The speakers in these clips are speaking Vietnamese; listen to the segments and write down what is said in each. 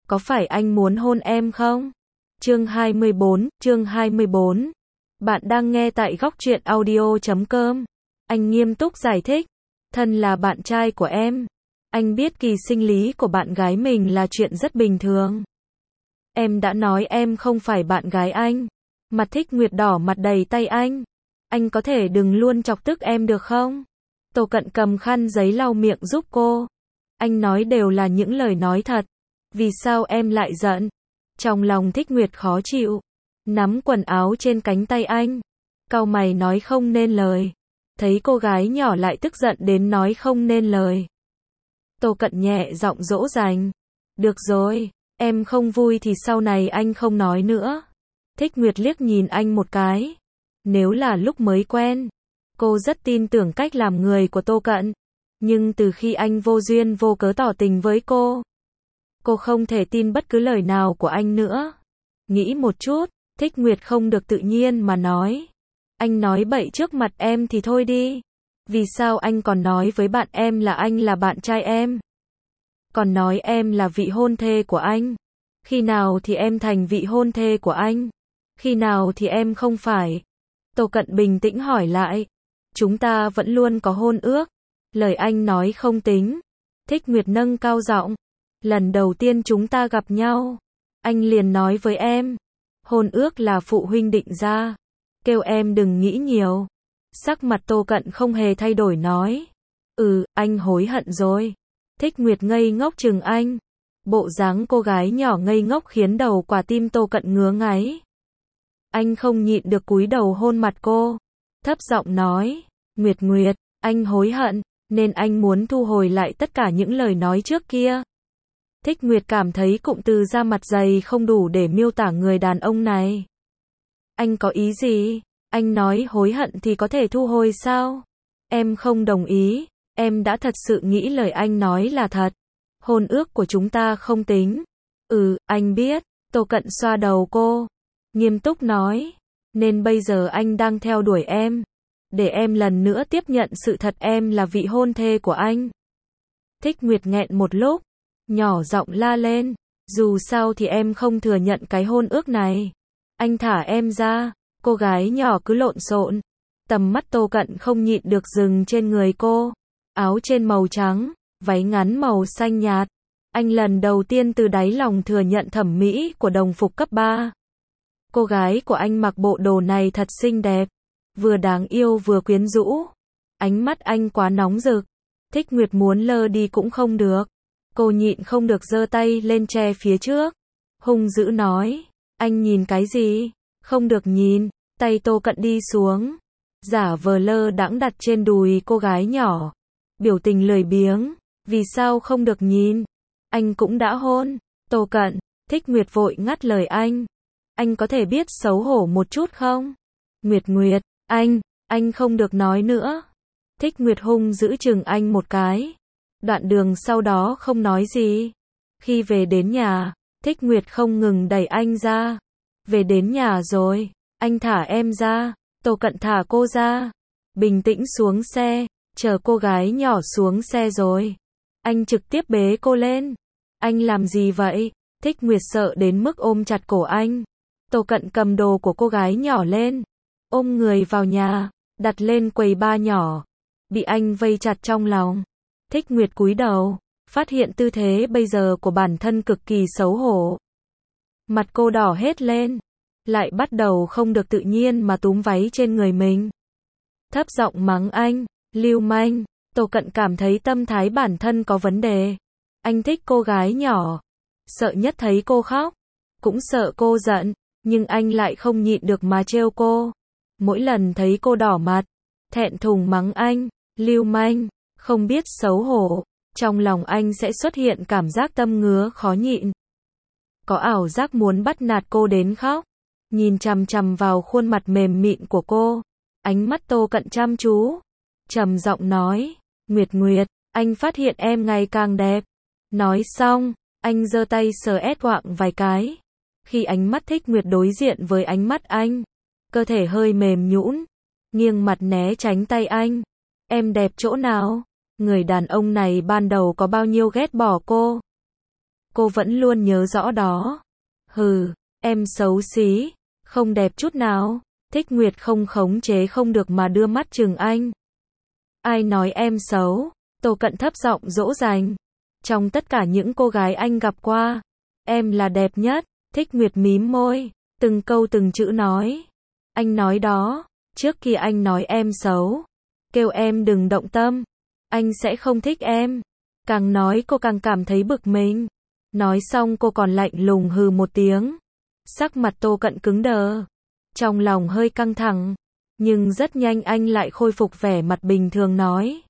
có phải anh muốn hôn em không? Chương 24. Bạn đang nghe tại góc truyện audio.com. Anh nghiêm túc giải thích. Thân là bạn trai của em. Anh biết kỳ sinh lý của bạn gái mình là chuyện rất bình thường. Em đã nói em không phải bạn gái anh. Mặt Thích Nguyệt đỏ mặt đầy tay anh. Anh có thể đừng luôn chọc tức em được không? Tô Cận cầm khăn giấy lau miệng giúp cô. Anh nói đều là những lời nói thật. Vì sao em lại giận? Trong lòng Thích Nguyệt khó chịu. Nắm quần áo trên cánh tay anh. Cau mày nói không nên lời. Thấy cô gái nhỏ lại tức giận đến nói không nên lời. Tô Cận nhẹ giọng dỗ dành. Được rồi, em không vui thì sau này anh không nói nữa. Thích Nguyệt liếc nhìn anh một cái. Nếu là lúc mới quen, cô rất tin tưởng cách làm người của Tô Cận. Nhưng từ khi anh vô duyên vô cớ tỏ tình với cô không thể tin bất cứ lời nào của anh nữa. Nghĩ một chút, Thích Nguyệt không được tự nhiên mà nói. Anh nói bậy trước mặt em thì thôi đi. Vì sao anh còn nói với bạn em là anh là bạn trai em? Còn nói em là vị hôn thê của anh. Khi nào thì em thành vị hôn thê của anh? Khi nào thì em không phải? Tô Cận bình tĩnh hỏi lại. Chúng ta vẫn luôn có hôn ước. Lời anh nói không tính. Thích Nguyệt nâng cao giọng. Lần đầu tiên chúng ta gặp nhau, anh liền nói với em. Hôn ước là phụ huynh định ra. Kêu em đừng nghĩ nhiều. Sắc mặt Tô Cận không hề thay đổi nói. Anh hối hận rồi. Thích Nguyệt ngây ngốc chừng anh. Bộ dáng cô gái nhỏ ngây ngốc khiến đầu quả tim Tô Cận ngứa ngáy. Anh không nhịn được cúi đầu hôn mặt cô. Thấp giọng nói. Nguyệt, anh hối hận, nên anh muốn thu hồi lại tất cả những lời nói trước kia. Thích Nguyệt cảm thấy cụm từ da mặt dày không đủ để miêu tả người đàn ông này. Anh có ý gì? Anh nói hối hận thì có thể thu hồi sao? Em không đồng ý, em đã thật sự nghĩ lời anh nói là thật. Hôn ước của chúng ta không tính. Anh biết. Tô Cận xoa đầu cô. Nghiêm túc nói. Nên bây giờ anh đang theo đuổi em. Để em lần nữa tiếp nhận sự thật em là vị hôn thê của anh. Thích Nguyệt nghẹn một lúc. Nhỏ giọng la lên. Dù sao thì em không thừa nhận cái hôn ước này. Anh thả em ra. Cô gái nhỏ cứ lộn xộn. Tầm mắt Tô Cận không nhịn được dừng trên người cô. Áo trên màu trắng, váy ngắn màu xanh nhạt. Anh lần đầu tiên từ đáy lòng thừa nhận thẩm mỹ của đồng phục cấp 3. Cô gái của anh mặc bộ đồ này thật xinh đẹp. Vừa đáng yêu vừa quyến rũ. Ánh mắt anh quá nóng rực. Thích Nguyệt muốn lơ đi cũng không được. Cô nhịn không được giơ tay lên che phía trước. Hung dữ nói. Anh nhìn cái gì? Không được nhìn. Tay Tô Cận đi xuống. Giả vờ lơ đãng đặt trên đùi cô gái nhỏ. Biểu tình lười biếng. Vì sao không được nhìn? Anh cũng đã hôn. Tô Cận. Thích Nguyệt vội ngắt lời anh. Anh có thể biết xấu hổ một chút không? Nguyệt, anh không được nói nữa. Thích Nguyệt hung giữ chừng anh một cái. Đoạn đường sau đó không nói gì. Khi về đến nhà, Thích Nguyệt không ngừng đẩy anh ra. Về đến nhà rồi, anh thả em ra. Tô Cận thả cô ra. Bình tĩnh xuống xe, chờ cô gái nhỏ xuống xe rồi. Anh trực tiếp bế cô lên. Anh làm gì vậy? Thích Nguyệt sợ đến mức ôm chặt cổ anh. Tô Cận cầm đồ của cô gái nhỏ lên. Ôm người vào nhà, đặt lên quầy bar nhỏ. Bị anh vây chặt trong lòng. Thích Nguyệt cúi đầu, phát hiện tư thế bây giờ của bản thân cực kỳ xấu hổ. Mặt cô đỏ hết lên, lại bắt đầu không được tự nhiên mà túm váy trên người mình. Thấp giọng mắng anh, lưu manh. Tô Cận cảm thấy tâm thái bản thân có vấn đề. Anh thích cô gái nhỏ, sợ nhất thấy cô khóc, cũng sợ cô giận, nhưng anh lại không nhịn được mà trêu cô. Mỗi lần thấy cô đỏ mặt, thẹn thùng mắng anh, lưu manh, không biết xấu hổ, trong lòng anh sẽ xuất hiện cảm giác tâm ngứa khó nhịn. Có ảo giác muốn bắt nạt cô đến khóc. Nhìn chằm chằm vào khuôn mặt mềm mịn của cô. Ánh mắt Tô Cận chăm chú. Trầm giọng nói. Nguyệt, anh phát hiện em ngày càng đẹp. Nói xong, anh giơ tay sờ ét quạng vài cái. Khi ánh mắt Thích Nguyệt đối diện với ánh mắt anh, cơ thể hơi mềm nhũn, nghiêng mặt né tránh tay anh. Em đẹp chỗ nào? Người đàn ông này ban đầu có bao nhiêu ghét bỏ cô. cô vẫn luôn nhớ rõ đó. Hừ, em xấu xí, không đẹp chút nào. Thích Nguyệt không khống chế không được mà đưa mắt chừng anh. Ai nói em xấu? Tô Cận thấp giọng dỗ dành. Trong tất cả những cô gái anh gặp qua, em là đẹp nhất. Thích Nguyệt mím môi, từng câu từng chữ nói. Anh nói đó, trước kia anh nói em xấu, kêu em đừng động tâm, anh sẽ không thích em. Càng nói cô càng cảm thấy bực mình. Nói xong cô còn lạnh lùng hừ một tiếng. Sắc mặt Tô Cận cứng đờ, trong lòng hơi căng thẳng, nhưng rất nhanh anh lại khôi phục vẻ mặt bình thường nói.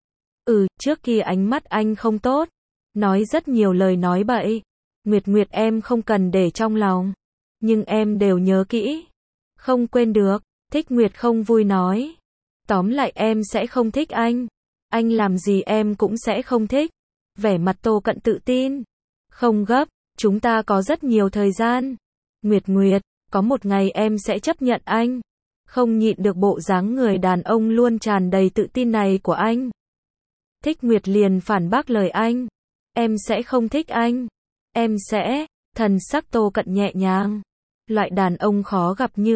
Trước kia ánh mắt anh không tốt, nói rất nhiều lời nói bậy. Nguyệt em không cần để trong lòng, nhưng em đều nhớ kỹ, không quên được. Thích Nguyệt không vui nói. Tóm lại em sẽ không thích anh làm gì em cũng sẽ không thích. Vẻ mặt Tô Cận tự tin. Không gấp, chúng ta có rất nhiều thời gian. Nguyệt, có một ngày em sẽ chấp nhận anh. Không nhịn được bộ dáng người đàn ông luôn tràn đầy tự tin này của anh. Thích Nguyệt liền phản bác lời anh. Em sẽ không thích anh. Em sẽ, thần sắc Tô Cận nhẹ nhàng. Loại đàn ông khó gặp như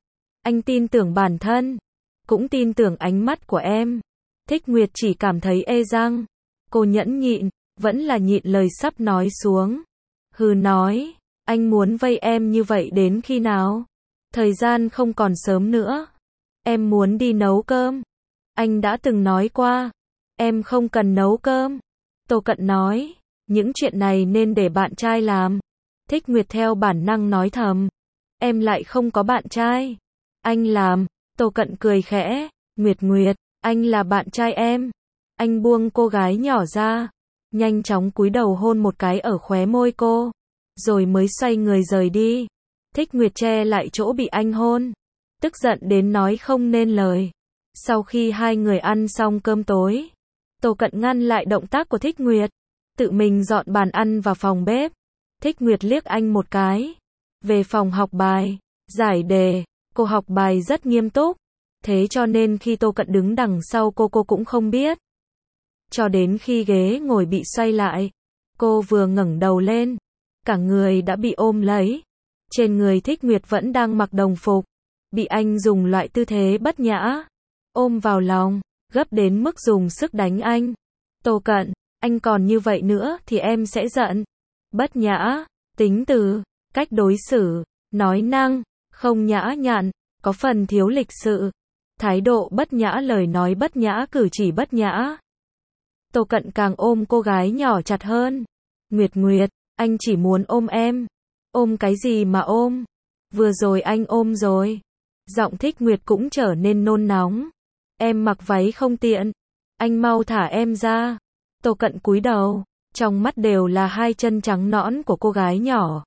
anh tin tưởng bản thân, cũng tin tưởng ánh mắt của em. Thích Nguyệt chỉ cảm thấy ê răng. Cô nhẫn nhịn, vẫn là nhịn lời sắp nói xuống. Hừ nói, anh muốn vây em như vậy đến khi nào? Thời gian không còn sớm nữa. Em muốn đi nấu cơm. Anh đã từng nói qua, em không cần nấu cơm. Tô Cận nói, những chuyện này nên để bạn trai làm. Thích Nguyệt theo bản năng nói thầm, em lại không có bạn trai. Anh làm. Tô Cận cười khẽ. Nguyệt, anh là bạn trai em. Anh buông cô gái nhỏ ra, nhanh chóng cúi đầu hôn một cái ở khóe môi cô, rồi mới xoay người rời đi. Thích Nguyệt che lại chỗ bị anh hôn, tức giận đến nói không nên lời. Sau khi hai người ăn xong cơm tối, Tô Cận ngăn lại động tác của Thích Nguyệt, tự mình dọn bàn ăn vào phòng bếp. Thích Nguyệt liếc anh một cái. Về phòng học bài, giải đề. Cô học bài rất nghiêm túc, thế cho nên khi Tô Cận đứng đằng sau cô cũng không biết. Cho đến khi ghế ngồi bị xoay lại, cô vừa ngẩng đầu lên, cả người đã bị ôm lấy. Trên người Thích Nguyệt vẫn đang mặc đồng phục, bị anh dùng loại tư thế bất nhã ôm vào lòng, gấp đến mức dùng sức đánh anh. Tô Cận, anh còn như vậy nữa thì em sẽ giận. Bất nhã, tính từ, cách đối xử, nói năng không nhã nhặn, có phần thiếu lịch sự, thái độ bất nhã, lời nói bất nhã, cử chỉ bất nhã. Tô Cận càng ôm cô gái nhỏ chặt hơn. Nguyệt, anh chỉ muốn ôm em. Ôm cái gì mà ôm? Vừa rồi anh ôm rồi. Giọng Thích Nguyệt cũng trở nên nôn nóng. Em mặc váy không tiện. Anh mau thả em ra. Tô Cận cúi đầu, trong mắt đều là hai chân trắng nõn của cô gái nhỏ.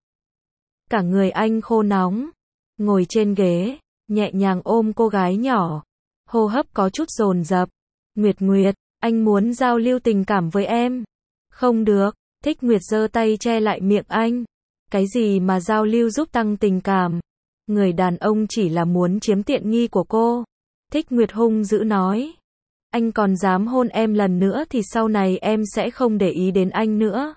Cả người anh khô nóng, ngồi trên ghế, nhẹ nhàng ôm cô gái nhỏ, hô hấp có chút dồn dập. Nguyệt, anh muốn giao lưu tình cảm với em. Không được. Thích Nguyệt giơ tay che lại miệng anh. Cái gì mà giao lưu giúp tăng tình cảm? Người đàn ông chỉ là muốn chiếm tiện nghi của cô. Thích Nguyệt hung dữ nói. Anh còn dám hôn em lần nữa thì sau này em sẽ không để ý đến anh nữa.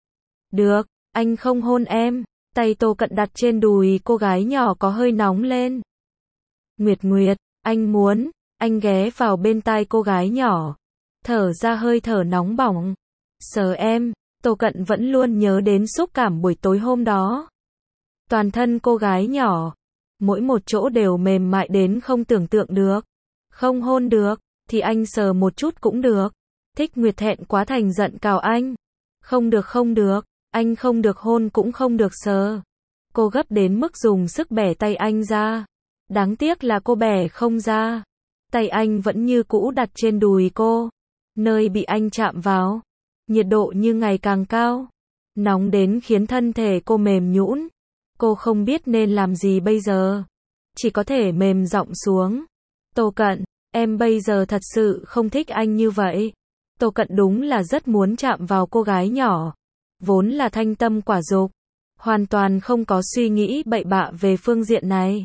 Được, anh không hôn em. Tay Tô Cận đặt trên đùi cô gái nhỏ có hơi nóng lên. Nguyệt, anh muốn. Anh ghé vào bên tai cô gái nhỏ, thở ra hơi thở nóng bỏng. Sờ em. Tô Cận vẫn luôn nhớ đến xúc cảm buổi tối hôm đó. Toàn thân cô gái nhỏ, mỗi một chỗ đều mềm mại đến không tưởng tượng được. Không hôn được, thì anh sờ một chút cũng được. Thích Nguyệt thẹn quá thành giận cào anh. Không được, anh không được hôn cũng không được sờ. Cô gấp đến mức dùng sức bẻ tay anh ra. Đáng tiếc là cô bẻ không ra. Tay anh vẫn như cũ đặt trên đùi cô. Nơi bị anh chạm vào, nhiệt độ như ngày càng cao, nóng đến khiến thân thể cô mềm nhũn. Cô không biết nên làm gì bây giờ, chỉ có thể mềm giọng xuống. Tô Cận, em bây giờ thật sự không thích anh như vậy. Tô Cận đúng là rất muốn chạm vào cô gái nhỏ, vốn là thanh tâm quả dục, hoàn toàn không có suy nghĩ bậy bạ về phương diện này.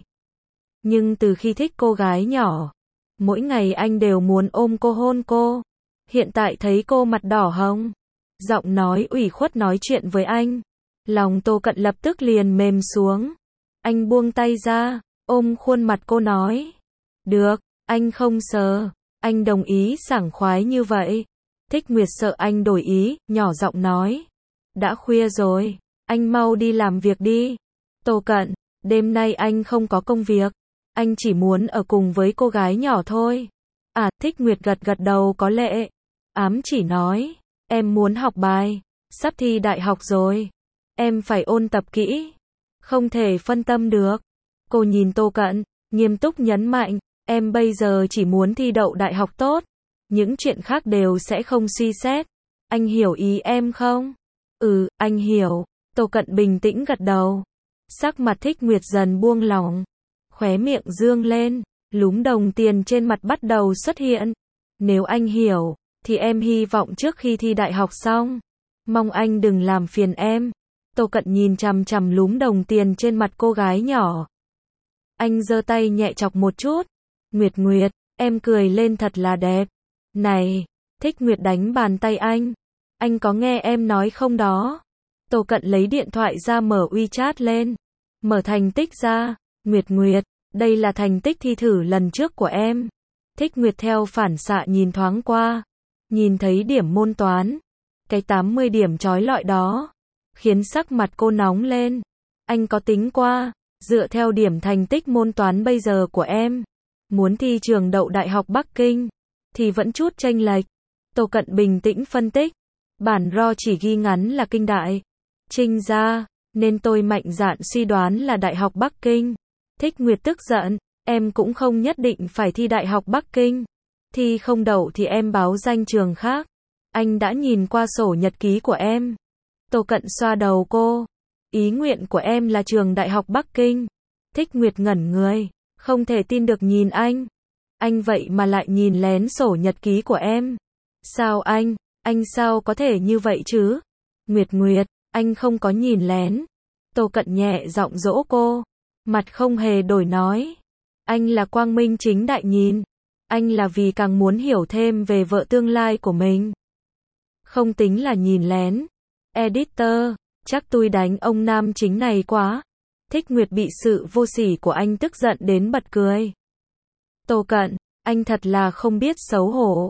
Nhưng từ khi thích cô gái nhỏ, mỗi ngày anh đều muốn ôm cô hôn cô. Hiện tại thấy cô mặt đỏ hồng, Giọng nói ủy khuất nói chuyện với anh. Lòng Tô Cận lập tức liền mềm xuống. Anh buông tay ra, ôm khuôn mặt cô nói. Được, anh không sờ. Anh đồng ý sảng khoái như vậy. Thích Nguyệt sợ anh đổi ý, nhỏ giọng nói. Đã khuya rồi, anh mau đi làm việc đi. Tô Cận, đêm nay anh không có công việc. Anh chỉ muốn ở cùng với cô gái nhỏ thôi. À, Thích Nguyệt gật gật đầu có lệ. Ám chỉ nói, em muốn học bài. Sắp thi đại học rồi. Em phải ôn tập kỹ. Không thể phân tâm được. Cô nhìn Tô Cận, nghiêm túc nhấn mạnh. Em bây giờ chỉ muốn thi đậu đại học tốt. Những chuyện khác đều sẽ không suy xét. Anh hiểu ý em không? Ừ, anh hiểu. Tô Cận bình tĩnh gật đầu. Sắc mặt Thích Nguyệt dần buông lỏng. Khóe miệng dương lên. Lúm đồng tiền trên mặt bắt đầu xuất hiện. Nếu anh hiểu, thì em hy vọng trước khi thi đại học xong. Mong anh đừng làm phiền em. Tô Cận nhìn chằm chằm lúm đồng tiền trên mặt cô gái nhỏ. Anh giơ tay nhẹ chọc một chút. Nguyệt Nguyệt, em cười lên thật là đẹp. Này, Thích Nguyệt đánh bàn tay anh. Anh có nghe em nói không đó? Tô Cận lấy điện thoại ra mở WeChat lên. Mở thành tích ra. Nguyệt Nguyệt, đây là thành tích thi thử lần trước của em. Thích Nguyệt theo phản xạ nhìn thoáng qua. Nhìn thấy điểm môn toán. Cái 80 điểm chói lọi đó. Khiến sắc mặt cô nóng lên. Anh có tính qua. Dựa theo điểm thành tích môn toán bây giờ của em. Muốn thi trường đậu Đại học Bắc Kinh. Thì vẫn chút chênh lệch. Tô Cận bình tĩnh phân tích. Bản RO chỉ ghi ngắn là Kinh Đại. Trinh ra. Nên tôi mạnh dạn suy đoán là Đại học Bắc Kinh. Thích Nguyệt tức giận. Em cũng không nhất định phải thi Đại học Bắc Kinh. Thi không đậu thì em báo danh trường khác. Anh đã nhìn qua sổ nhật ký của em. Tô Cận xoa đầu cô. Ý nguyện của em là trường Đại học Bắc Kinh. Thích Nguyệt ngẩn người. Không thể tin được nhìn anh. Anh vậy mà lại nhìn lén sổ nhật ký của em. Sao anh sao có thể như vậy chứ? Nguyệt Nguyệt, anh không có nhìn lén. Tô Cận nhẹ giọng dỗ cô. Mặt không hề đổi nói. Anh là quang minh chính đại nhìn. Anh là vì càng muốn hiểu thêm về vợ tương lai của mình. Không tính là nhìn lén. Editor, chắc tôi đánh ông nam chính này quá. Thích Nguyệt bị sự vô sỉ của anh tức giận đến bật cười. Tô Cận, anh thật là không biết xấu hổ.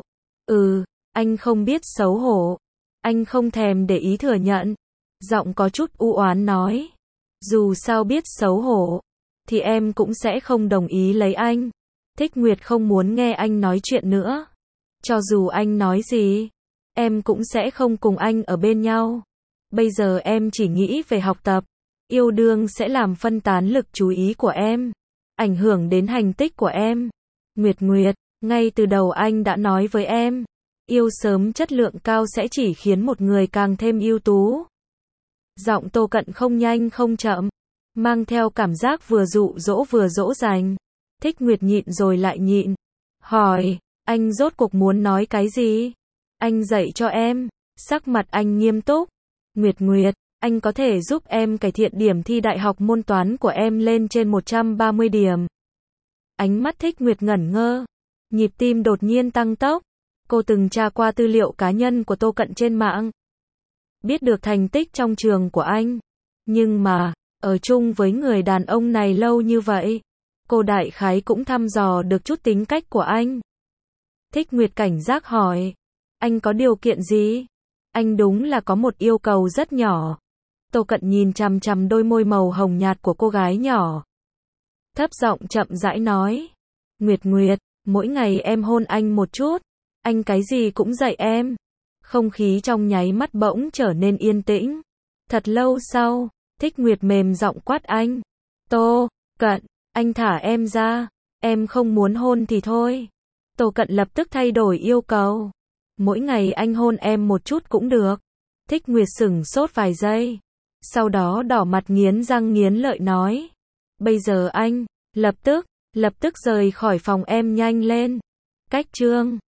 Anh không biết xấu hổ. Anh không thèm để ý thừa nhận. Giọng có chút u oán nói. Dù sao biết xấu hổ, thì em cũng sẽ không đồng ý lấy anh. Thích Nguyệt không muốn nghe anh nói chuyện nữa. Cho dù anh nói gì, em cũng sẽ không cùng anh ở bên nhau. Bây giờ em chỉ nghĩ về học tập. Yêu đương sẽ làm phân tán lực chú ý của em. Ảnh hưởng đến thành tích của em. Nguyệt Nguyệt, ngay từ đầu anh đã nói với em. Yêu sớm chất lượng cao sẽ chỉ khiến một người càng thêm ưu tú. Giọng Tô Cận không nhanh không chậm. Mang theo cảm giác vừa dụ dỗ vừa dỗ dành. Thích Nguyệt nhịn rồi lại nhịn. Hỏi, anh rốt cuộc muốn nói cái gì? Anh dạy cho em. Sắc mặt anh nghiêm túc. Nguyệt Nguyệt, anh có thể giúp em cải thiện điểm thi đại học môn toán của em lên trên 130 điểm. Ánh mắt Thích Nguyệt ngẩn ngơ. Nhịp tim đột nhiên tăng tốc. Cô từng tra qua tư liệu cá nhân của Tô Cận trên mạng. Biết được thành tích trong trường của anh. Nhưng mà, ở chung với người đàn ông này lâu như vậy, cô đại khái cũng thăm dò được chút tính cách của anh. Thích Nguyệt cảnh giác hỏi. Anh có điều kiện gì? Anh đúng là có một yêu cầu rất nhỏ. Tô Cận nhìn chằm chằm đôi môi màu hồng nhạt của cô gái nhỏ. Thấp giọng chậm rãi nói. Nguyệt Nguyệt, mỗi ngày em hôn anh một chút. Anh cái gì cũng dạy em. Không khí trong nháy mắt bỗng trở nên yên tĩnh. Thật lâu sau, Thích Nguyệt mềm giọng quát anh. Tô Cận, anh thả em ra. Em không muốn hôn thì thôi. Tô Cận lập tức thay đổi yêu cầu. Mỗi ngày anh hôn em một chút cũng được. Thích Nguyệt sửng sốt vài giây. Sau đó đỏ mặt nghiến răng nghiến lợi nói. Bây giờ anh, lập tức rời khỏi phòng em nhanh lên. Cách chương